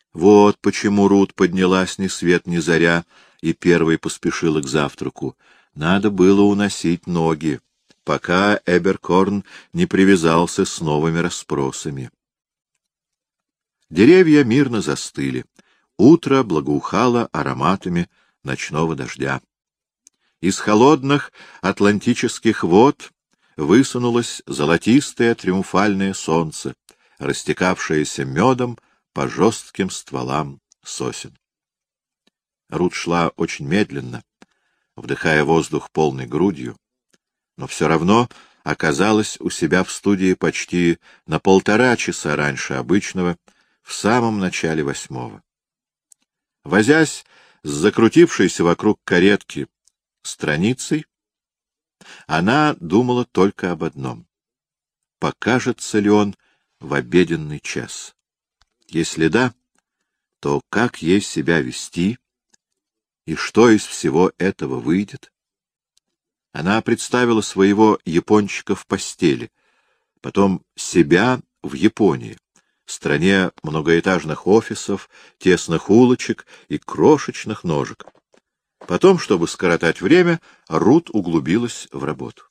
Вот почему Рут поднялась ни свет ни заря и первой поспешила к завтраку. Надо было уносить ноги, пока Эберкорн не привязался с новыми расспросами. Деревья мирно застыли. Утро благоухало ароматами ночного дождя. Из холодных атлантических вод высунулось золотистое триумфальное солнце, растекавшееся медом по жестким стволам сосен. Рут шла очень медленно, вдыхая воздух полной грудью, но все равно оказалась у себя в студии почти на 1,5 часа раньше обычного, в самом начале 8. Возясь с закрутившейся вокруг каретки страницей, она думала только об одном — покажется ли он в обеденный час. Если да, то как ей себя вести, и что из всего этого выйдет? Она представила своего япончика в постели, потом себя в Японии, стране многоэтажных офисов, тесных улочек и крошечных ножек. Потом, чтобы скоротать время, Рут углубилась в работу.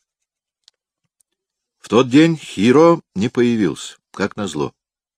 В тот день Хиро не появился, как назло.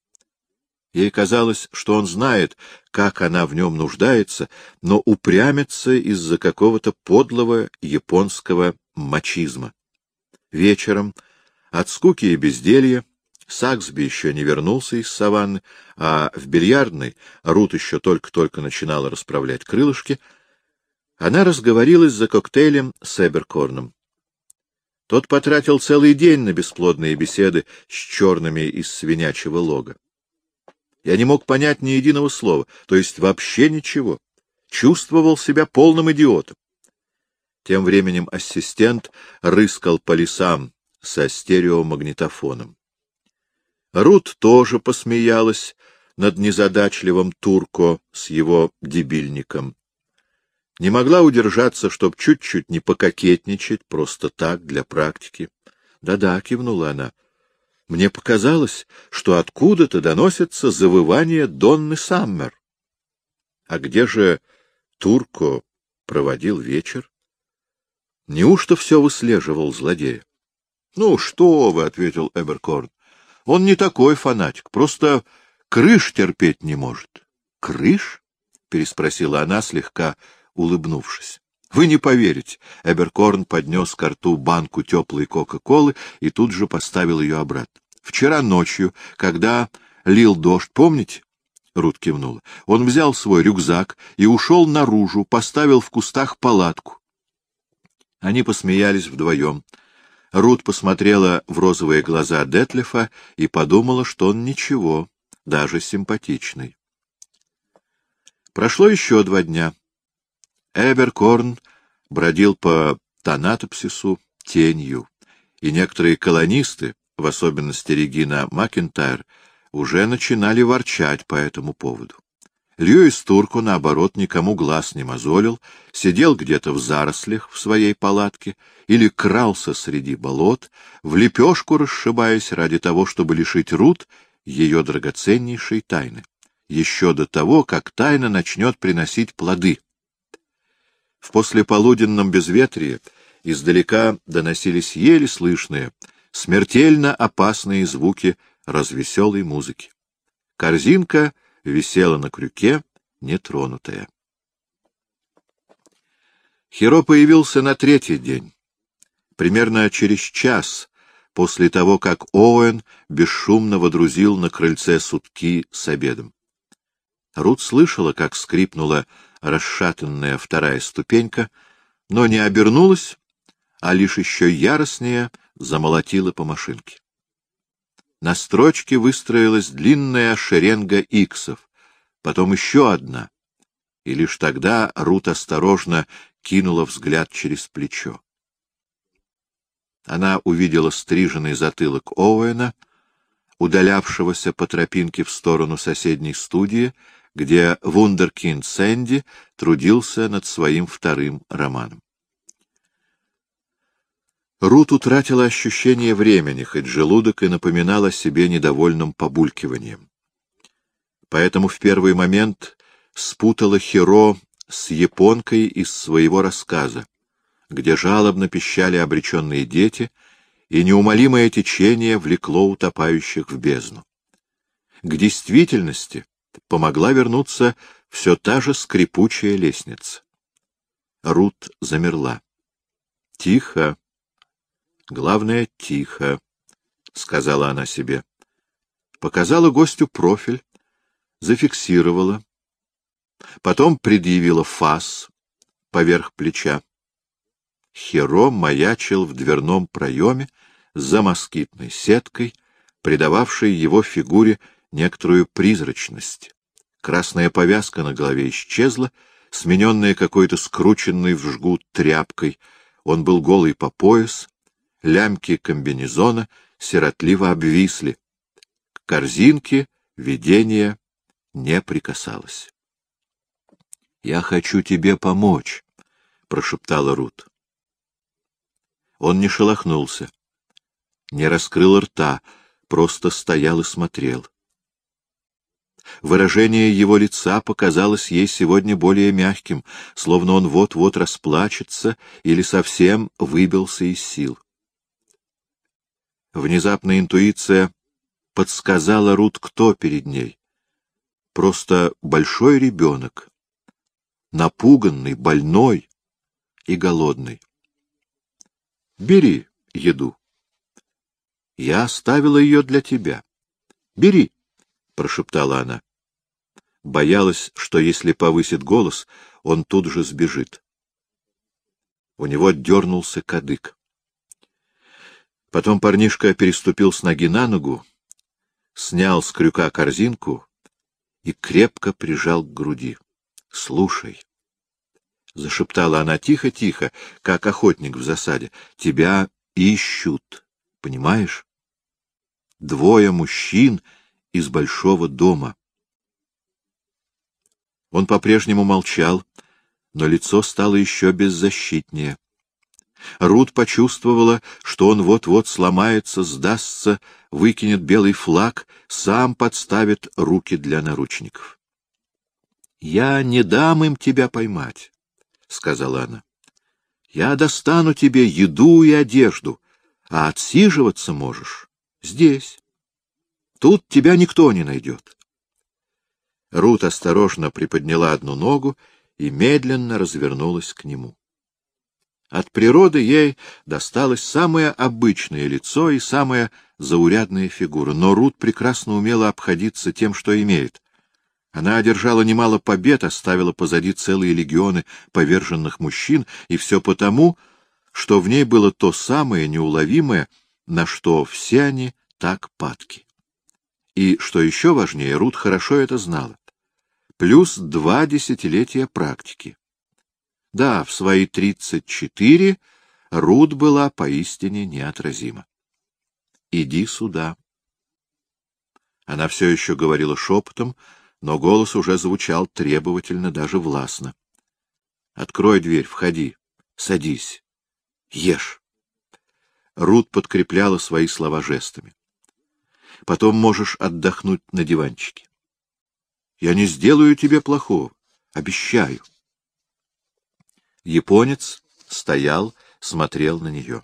Ей казалось, что он знает, как она в нем нуждается, но упрямится из-за какого-то подлого японского мачизма. Вечером, от скуки и безделья, Саксби еще не вернулся из саванны, а в бильярдной Рут еще только-только начинала расправлять крылышки, она разговорилась за коктейлем с Эберкорном. Тот потратил целый день на бесплодные беседы с черными из свинячьего лога. Я не мог понять ни единого слова, то есть вообще ничего. Чувствовал себя полным идиотом. Тем временем ассистент рыскал по лесам со стереомагнитофоном. Рут тоже посмеялась над незадачливым Турко с его дебильником. Не могла удержаться, чтоб чуть-чуть не пококетничать, просто так, для практики. «Да-да», — кивнула она. «Мне показалось, что откуда-то доносится завывание Донны Саммер». А где же Турко проводил вечер? Неужто все выслеживал злодея? — Ну, что вы, — ответил Эберкорн. — Он не такой фанатик, просто крыш терпеть не может. — Крыш? — переспросила она, слегка улыбнувшись. — Вы не поверите. Эберкорн поднес ко рту банку теплой Кока-Колы и тут же поставил ее обратно. — Вчера ночью, когда лил дождь, помните? Рут кивнула. Он взял свой рюкзак и ушел наружу, поставил в кустах палатку. Они посмеялись вдвоем. Рут посмотрела в розовые глаза Детлефа и подумала, что он ничего, даже симпатичный. Прошло еще 2 дня. Эберкорн бродил по Танатопсису тенью, и некоторые колонисты, в особенности Регина Макентайр, уже начинали ворчать по этому поводу. Льюис Турко, наоборот, никому глаз не мозолил, сидел где-то в зарослях в своей палатке или крался среди болот, в лепешку расшибаясь ради того, чтобы лишить Рут ее драгоценнейшей тайны, еще до того, как тайна начнет приносить плоды. В послеполуденном безветрии издалека доносились еле слышные, смертельно опасные звуки развеселой музыки. Корзинка висела на крюке, нетронутая. Хиро появился на 3-й день, примерно через час после того, как Оуэн бесшумно водрузил на крыльце сутки с обедом. Рут слышала, как скрипнула расшатанная 2-я ступенька, но не обернулась, а лишь еще яростнее замолотила по машинке. На строчке выстроилась длинная шеренга иксов, потом еще одна, и лишь тогда Рут осторожно кинула взгляд через плечо. Она увидела стриженный затылок Оуэна, удалявшегося по тропинке в сторону соседней студии, где вундеркинд Сэнди трудился над своим 2-м романом. Рут утратила ощущение времени, хоть желудок и напоминал о себе недовольным побулькиванием. поэтому в первый момент спутала Хиро с японкой из своего рассказа, где жалобно пищали обреченные дети, и неумолимое течение влекло утопающих в бездну. К действительности помогла вернуться все та же скрипучая лестница. Рут замерла. — Тихо. Главное, тихо, — сказала она себе. Показала гостю профиль, зафиксировала. Потом предъявила фас поверх плеча. Хиро маячил в дверном проеме за москитной сеткой, придававшей его фигуре некоторую призрачность. Красная повязка на голове исчезла, смененная какой-то скрученной в жгут тряпкой. Он был голый по пояс, лямки комбинезона сиротливо обвисли. К корзинке видение не прикасалось. — Я хочу тебе помочь, — прошептала Рут. Он не шелохнулся, не раскрыл рта, просто стоял и смотрел. Выражение его лица показалось ей сегодня более мягким, словно он вот-вот расплачется или совсем выбился из сил. Внезапная интуиция подсказала Рут, кто перед ней. Просто большой ребенок, напуганный, больной и голодный. «Бери еду. Я оставила ее для тебя. Бери», — прошептала она. Боялась, что если повысит голос, он тут же сбежит. У него дернулся кадык. Потом парнишка переступил с ноги на ногу, снял с крюка корзинку и крепко прижал к груди. — Слушай, — зашептала она тихо-тихо, как охотник в засаде, — тебя ищут, понимаешь? 2 мужчин из большого дома. Он по-прежнему молчал, но лицо стало еще беззащитнее. Рут почувствовала, что он вот-вот сломается, сдастся, выкинет белый флаг, сам подставит руки для наручников. — Я не дам им тебя поймать, — сказала она. — Я достану тебе еду и одежду, а отсиживаться можешь здесь. Тут тебя никто не найдет. Рут осторожно приподняла одну ногу и медленно развернулась к нему. От природы ей досталось самое обычное лицо и самая заурядная фигура, но Рут прекрасно умела обходиться тем, что имеет. Она одержала немало побед, оставила позади целые легионы поверженных мужчин, и все потому, что в ней было то самое неуловимое, на что все они так падки. И, что еще важнее, Рут хорошо это знала. Плюс 2 десятилетия практики. Да, в свои 34 Рут была поистине неотразима. «Иди сюда». Она все еще говорила шепотом, но голос уже звучал требовательно, даже властно. «Открой дверь, входи, садись, ешь». Рут подкрепляла свои слова жестами. «Потом можешь отдохнуть на диванчике. Я не сделаю тебе плохого, обещаю». Японец стоял, смотрел на нее.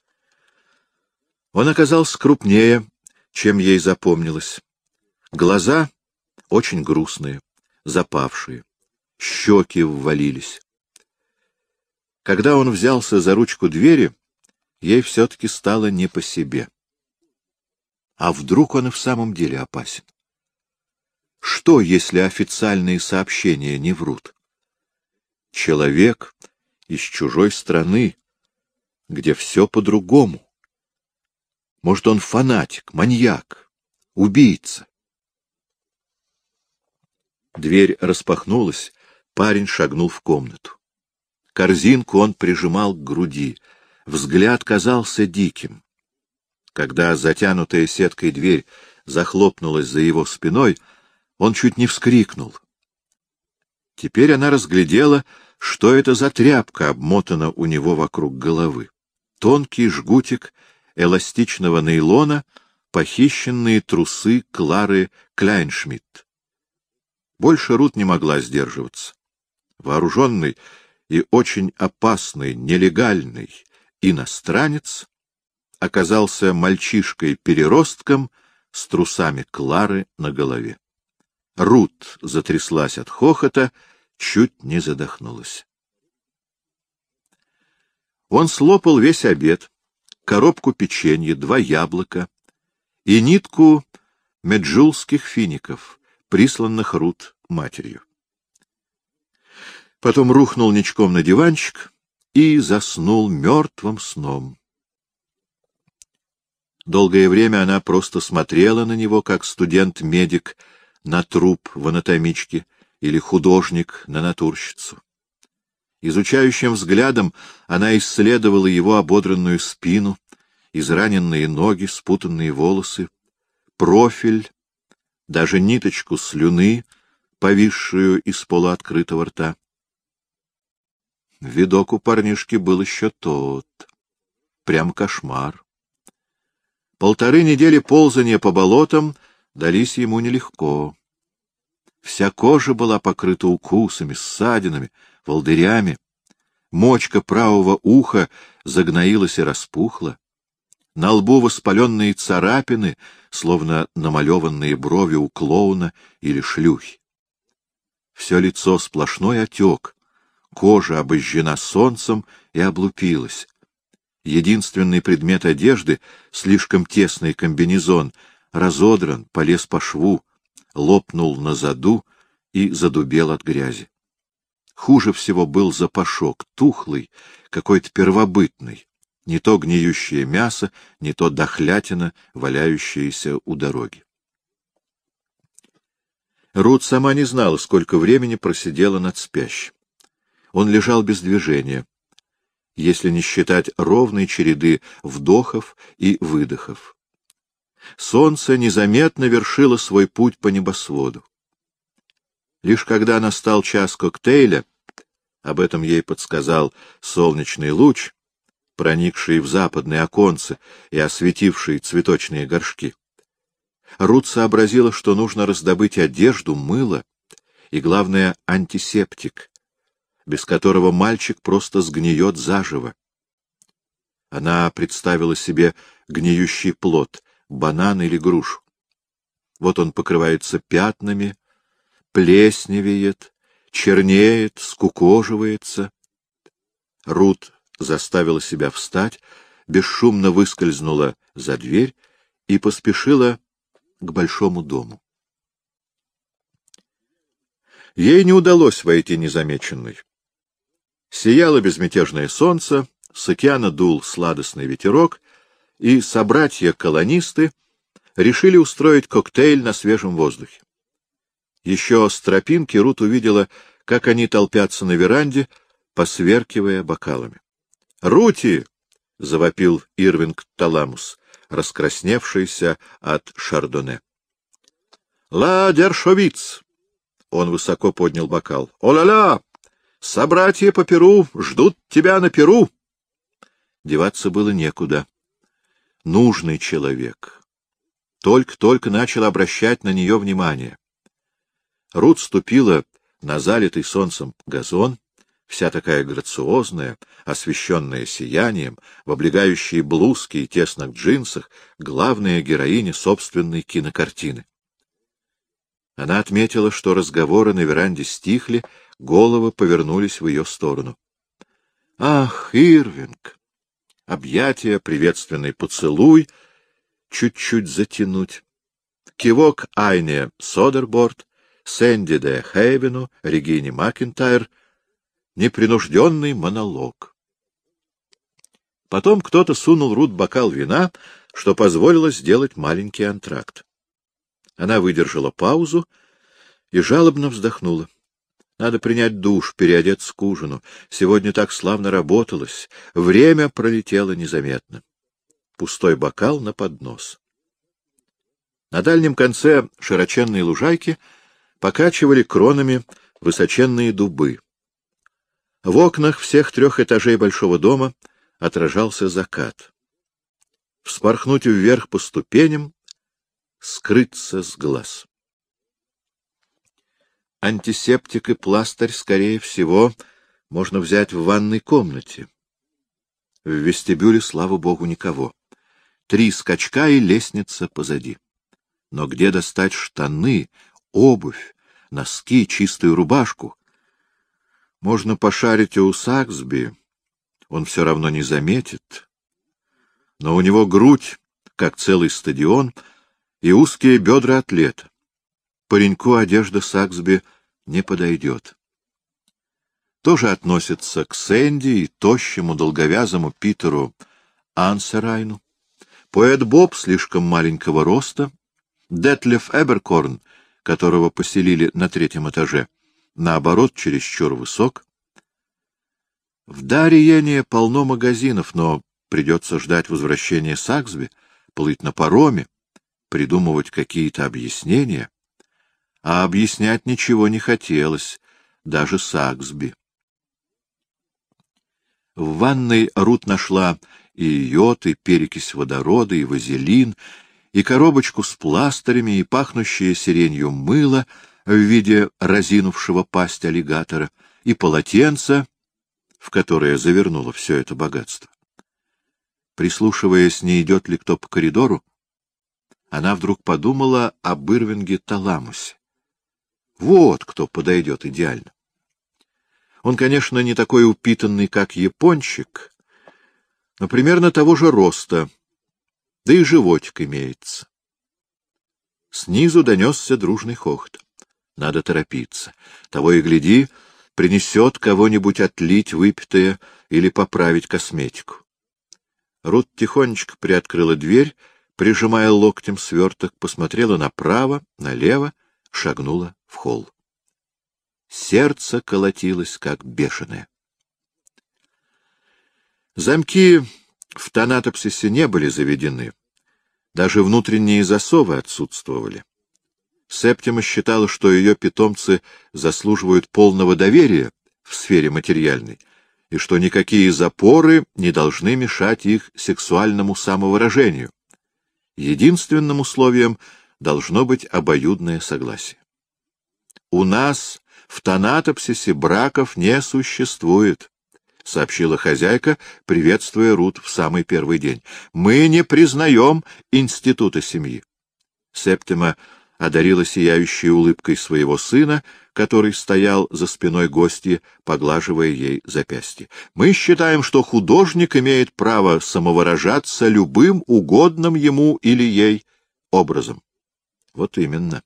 Он оказался крупнее, чем ей запомнилось. Глаза очень грустные, запавшие, щеки ввалились. Когда он взялся за ручку двери, ей все-таки стало не по себе. А вдруг он и в самом деле опасен? Что, если официальные сообщения не врут? Человек из чужой страны, где все по-другому. Может, он фанатик, маньяк, убийца. Дверь распахнулась, парень шагнул в комнату. Корзинку он прижимал к груди, взгляд казался диким. Когда затянутая сеткой дверь захлопнулась за его спиной, он чуть не вскрикнул. Теперь она разглядела, что это за тряпка обмотана у него вокруг головы. Тонкий жгутик эластичного нейлона, похищенные трусы Клары Кляйншмидт. Больше Рут не могла сдерживаться. Вооруженный и очень опасный, нелегальный иностранец оказался мальчишкой-переростком с трусами Клары на голове. Рут затряслась от хохота, чуть не задохнулась. Он слопал весь обед, коробку печенья, 2 яблока и нитку меджулских фиников, присланных Рут матерью. Потом рухнул ничком на диванчик и заснул мертвым сном. Долгое время она просто смотрела на него, как студент-медик на труп в анатомичке или художник на натурщицу. Изучающим взглядом она исследовала его ободранную спину, израненные ноги, спутанные волосы, профиль, даже ниточку слюны, повисшую из полуоткрытого рта. Видок у парнишки был еще тот. Прям кошмар. 1,5 недели ползания по болотам дались ему нелегко. Вся кожа была покрыта укусами, ссадинами, волдырями. Мочка правого уха загноилась и распухла. На лбу воспаленные царапины, словно намалеванные брови у клоуна или шлюхи. Все лицо сплошной отек, кожа обожжена солнцем и облупилась. Единственный предмет одежды, слишком тесный комбинезон, разодран, полез по шву, лопнул на заду и задубел от грязи. Хуже всего был запашок, тухлый, какой-то первобытный, не то гниющее мясо, не то дохлятина, валяющаяся у дороги. Рут сама не знала, сколько времени просидела над спящим. Он лежал без движения, если не считать ровной череды вдохов и выдохов. Солнце незаметно вершило свой путь по небосводу. Лишь когда настал час коктейля, об этом ей подсказал солнечный луч, проникший в западное оконце и осветивший цветочные горшки, Рут сообразила, что нужно раздобыть одежду, мыло и, главное, антисептик, без которого мальчик просто сгниет заживо. Она представила себе гниющий плод, банан или грушу. Вот он покрывается пятнами, плесневеет, чернеет, скукоживается. Рут заставила себя встать, бесшумно выскользнула за дверь и поспешила к большому дому. Ей не удалось войти незамеченной. Сияло безмятежное солнце, с океана дул сладостный ветерок, и собратья-колонисты решили устроить коктейль на свежем воздухе. Еще с тропинки Рут увидела, как они толпятся на веранде, посверкивая бокалами. «Рути!» — завопил Ирвинг Таламус, раскрасневшийся от шардоне. «Ла Дершовиц!» — он высоко поднял бокал. «О-ля-ля! Собратья по Перу ждут тебя на Перу!» Деваться было некуда. Нужный человек. Только-только начал обращать на нее внимание. Рут ступила на залитый солнцем газон, вся такая грациозная, освещенная сиянием, в облегающей блузке и тесных джинсах, главная героиня собственной кинокартины. Она отметила, что разговоры на веранде стихли, головы повернулись в ее сторону. «Ах, Ирвинг!» Объятия, приветственный поцелуй, чуть-чуть затянуть. Кивок Айне Содерборд, Сэнди де Хейвену, Регине Макентайр. Непринужденный монолог. Потом кто-то сунул Рут бокал вина, что позволило сделать маленький антракт. Она выдержала паузу и жалобно вздохнула. Надо принять душ, переодеться к ужину. Сегодня так славно работалось. Время пролетело незаметно. Пустой бокал на поднос. На дальнем конце широченной лужайки покачивали кронами высоченные дубы. В окнах всех 3 этажей большого дома отражался закат. Вспорхнуть вверх по ступеням, скрыться с глаз. Антисептик и пластырь, скорее всего, можно взять в ванной комнате. В вестибюле, слава богу, никого. 3 скачка и лестница позади. Но где достать штаны, обувь, носки, чистую рубашку? Можно пошарить у Саксби, он все равно не заметит. Но у него грудь, как целый стадион, и узкие бедра атлета. Пареньку одежда Саксби не подойдет. Тоже относится к Сэнди и тощему долговязому Питеру Ансерайну. Поэт Боб слишком маленького роста, Детлеф Эберкорн, которого поселили на 3-м этаже, наоборот, чересчур высок. В Дариене полно магазинов, но придется ждать возвращения Саксби, плыть на пароме, придумывать какие-то объяснения. А объяснять ничего не хотелось, даже Саксби. В ванной Рут нашла и йод, и перекись водорода, и вазелин, и коробочку с пластырями, и пахнущее сиренью мыло в виде разинувшего пасть аллигатора, и полотенце, в которое завернуло все это богатство. Прислушиваясь, не идет ли кто по коридору, она вдруг подумала об Ирвинге Таламусе. Вот кто подойдет идеально. Он, конечно, не такой упитанный, как япончик, но примерно того же роста, да и животик имеется. Снизу донесся дружный хохот. Надо торопиться. Того и гляди, принесет кого-нибудь отлить выпитое или поправить косметику. Рут тихонечко приоткрыла дверь, прижимая локтем сверток, посмотрела направо, налево, шагнула в холл. Сердце колотилось, как бешеное. Замки в Танатопсисе не были заведены. Даже внутренние засовы отсутствовали. Септима считала, что ее питомцы заслуживают полного доверия в сфере материальной, и что никакие запоры не должны мешать их сексуальному самовыражению. Единственным условием должно быть обоюдное согласие. «У нас в Танатопсисе браков не существует», — сообщила хозяйка, приветствуя Рут в самый первый день. «Мы не признаем института семьи». Септима одарила сияющей улыбкой своего сына, который стоял за спиной гостьи, поглаживая ей запястье. «Мы считаем, что художник имеет право самовыражаться любым угодным ему или ей образом». Вот именно.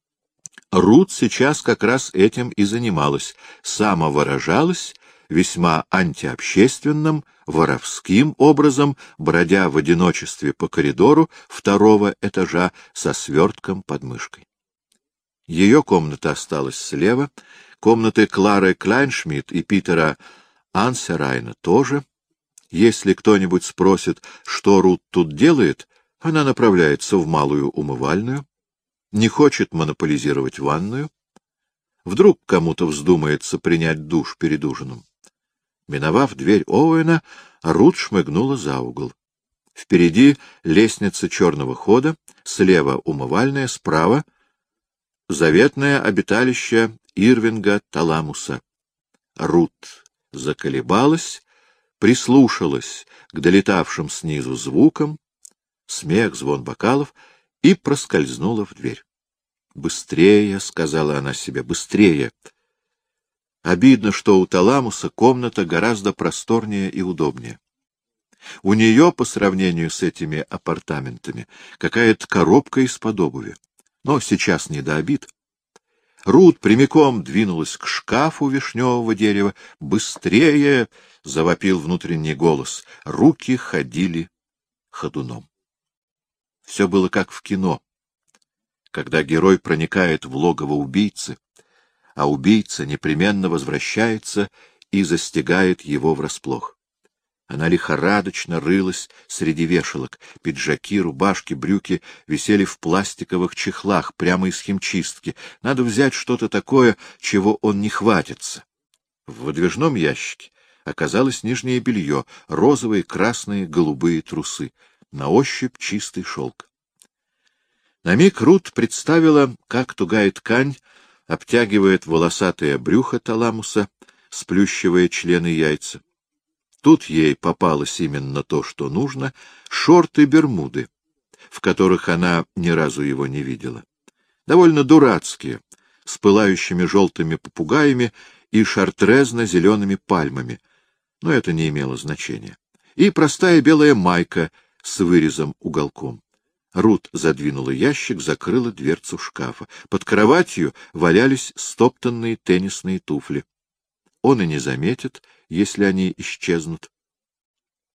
Рут сейчас как раз этим и занималась, самовыражалась весьма антиобщественным, воровским образом, бродя в одиночестве по коридору 2-го этажа со свертком под мышкой. Ее комната осталась слева, комнаты Клары Клайншмидт и Питера Ансерайна тоже. Если кто-нибудь спросит, что Рут тут делает, она направляется в малую умывальную, не хочет монополизировать ванную. Вдруг кому-то вздумается принять душ перед ужином. Миновав дверь Оуэна, Рут шмыгнула за угол. Впереди лестница черного хода, слева умывальная, справа заветное обиталище Ирвинга Таламуса. Рут заколебалась, прислушалась к долетавшим снизу звукам, смех, звон бокалов, и проскользнула в дверь. «Быстрее», — сказала она себе, — «быстрее». Обидно, что у Таламуса комната гораздо просторнее и удобнее. У нее, по сравнению с этими апартаментами, какая-то коробка из-под обуви. Но сейчас не до обид. Рут прямиком двинулась к шкафу вишневого дерева. «Быстрее!» — завопил внутренний голос. Руки ходили ходуном. Все было как в кино, когда герой проникает в логово убийцы, а убийца непременно возвращается и застигает его врасплох. Она лихорадочно рылась среди вешалок. Пиджаки, рубашки, брюки висели в пластиковых чехлах прямо из химчистки. Надо взять что-то такое, чего он не хватится. В выдвижном ящике оказалось нижнее белье, розовые, красные, голубые трусы. На ощупь чистый шелк. На миг Рут представила, как тугая ткань обтягивает волосатое брюхо таламуса, сплющивая члены яйца. Тут ей попалось именно то, что нужно — шорты-бермуды, в которых она ни разу его не видела. Довольно дурацкие, с пылающими желтыми попугаями и шартрезно-зелеными пальмами, но это не имело значения. И простая белая майка с вырезом-уголком. Рут задвинула ящик, закрыла дверцу шкафа. Под кроватью валялись стоптанные теннисные туфли. Он и не заметит, если они исчезнут.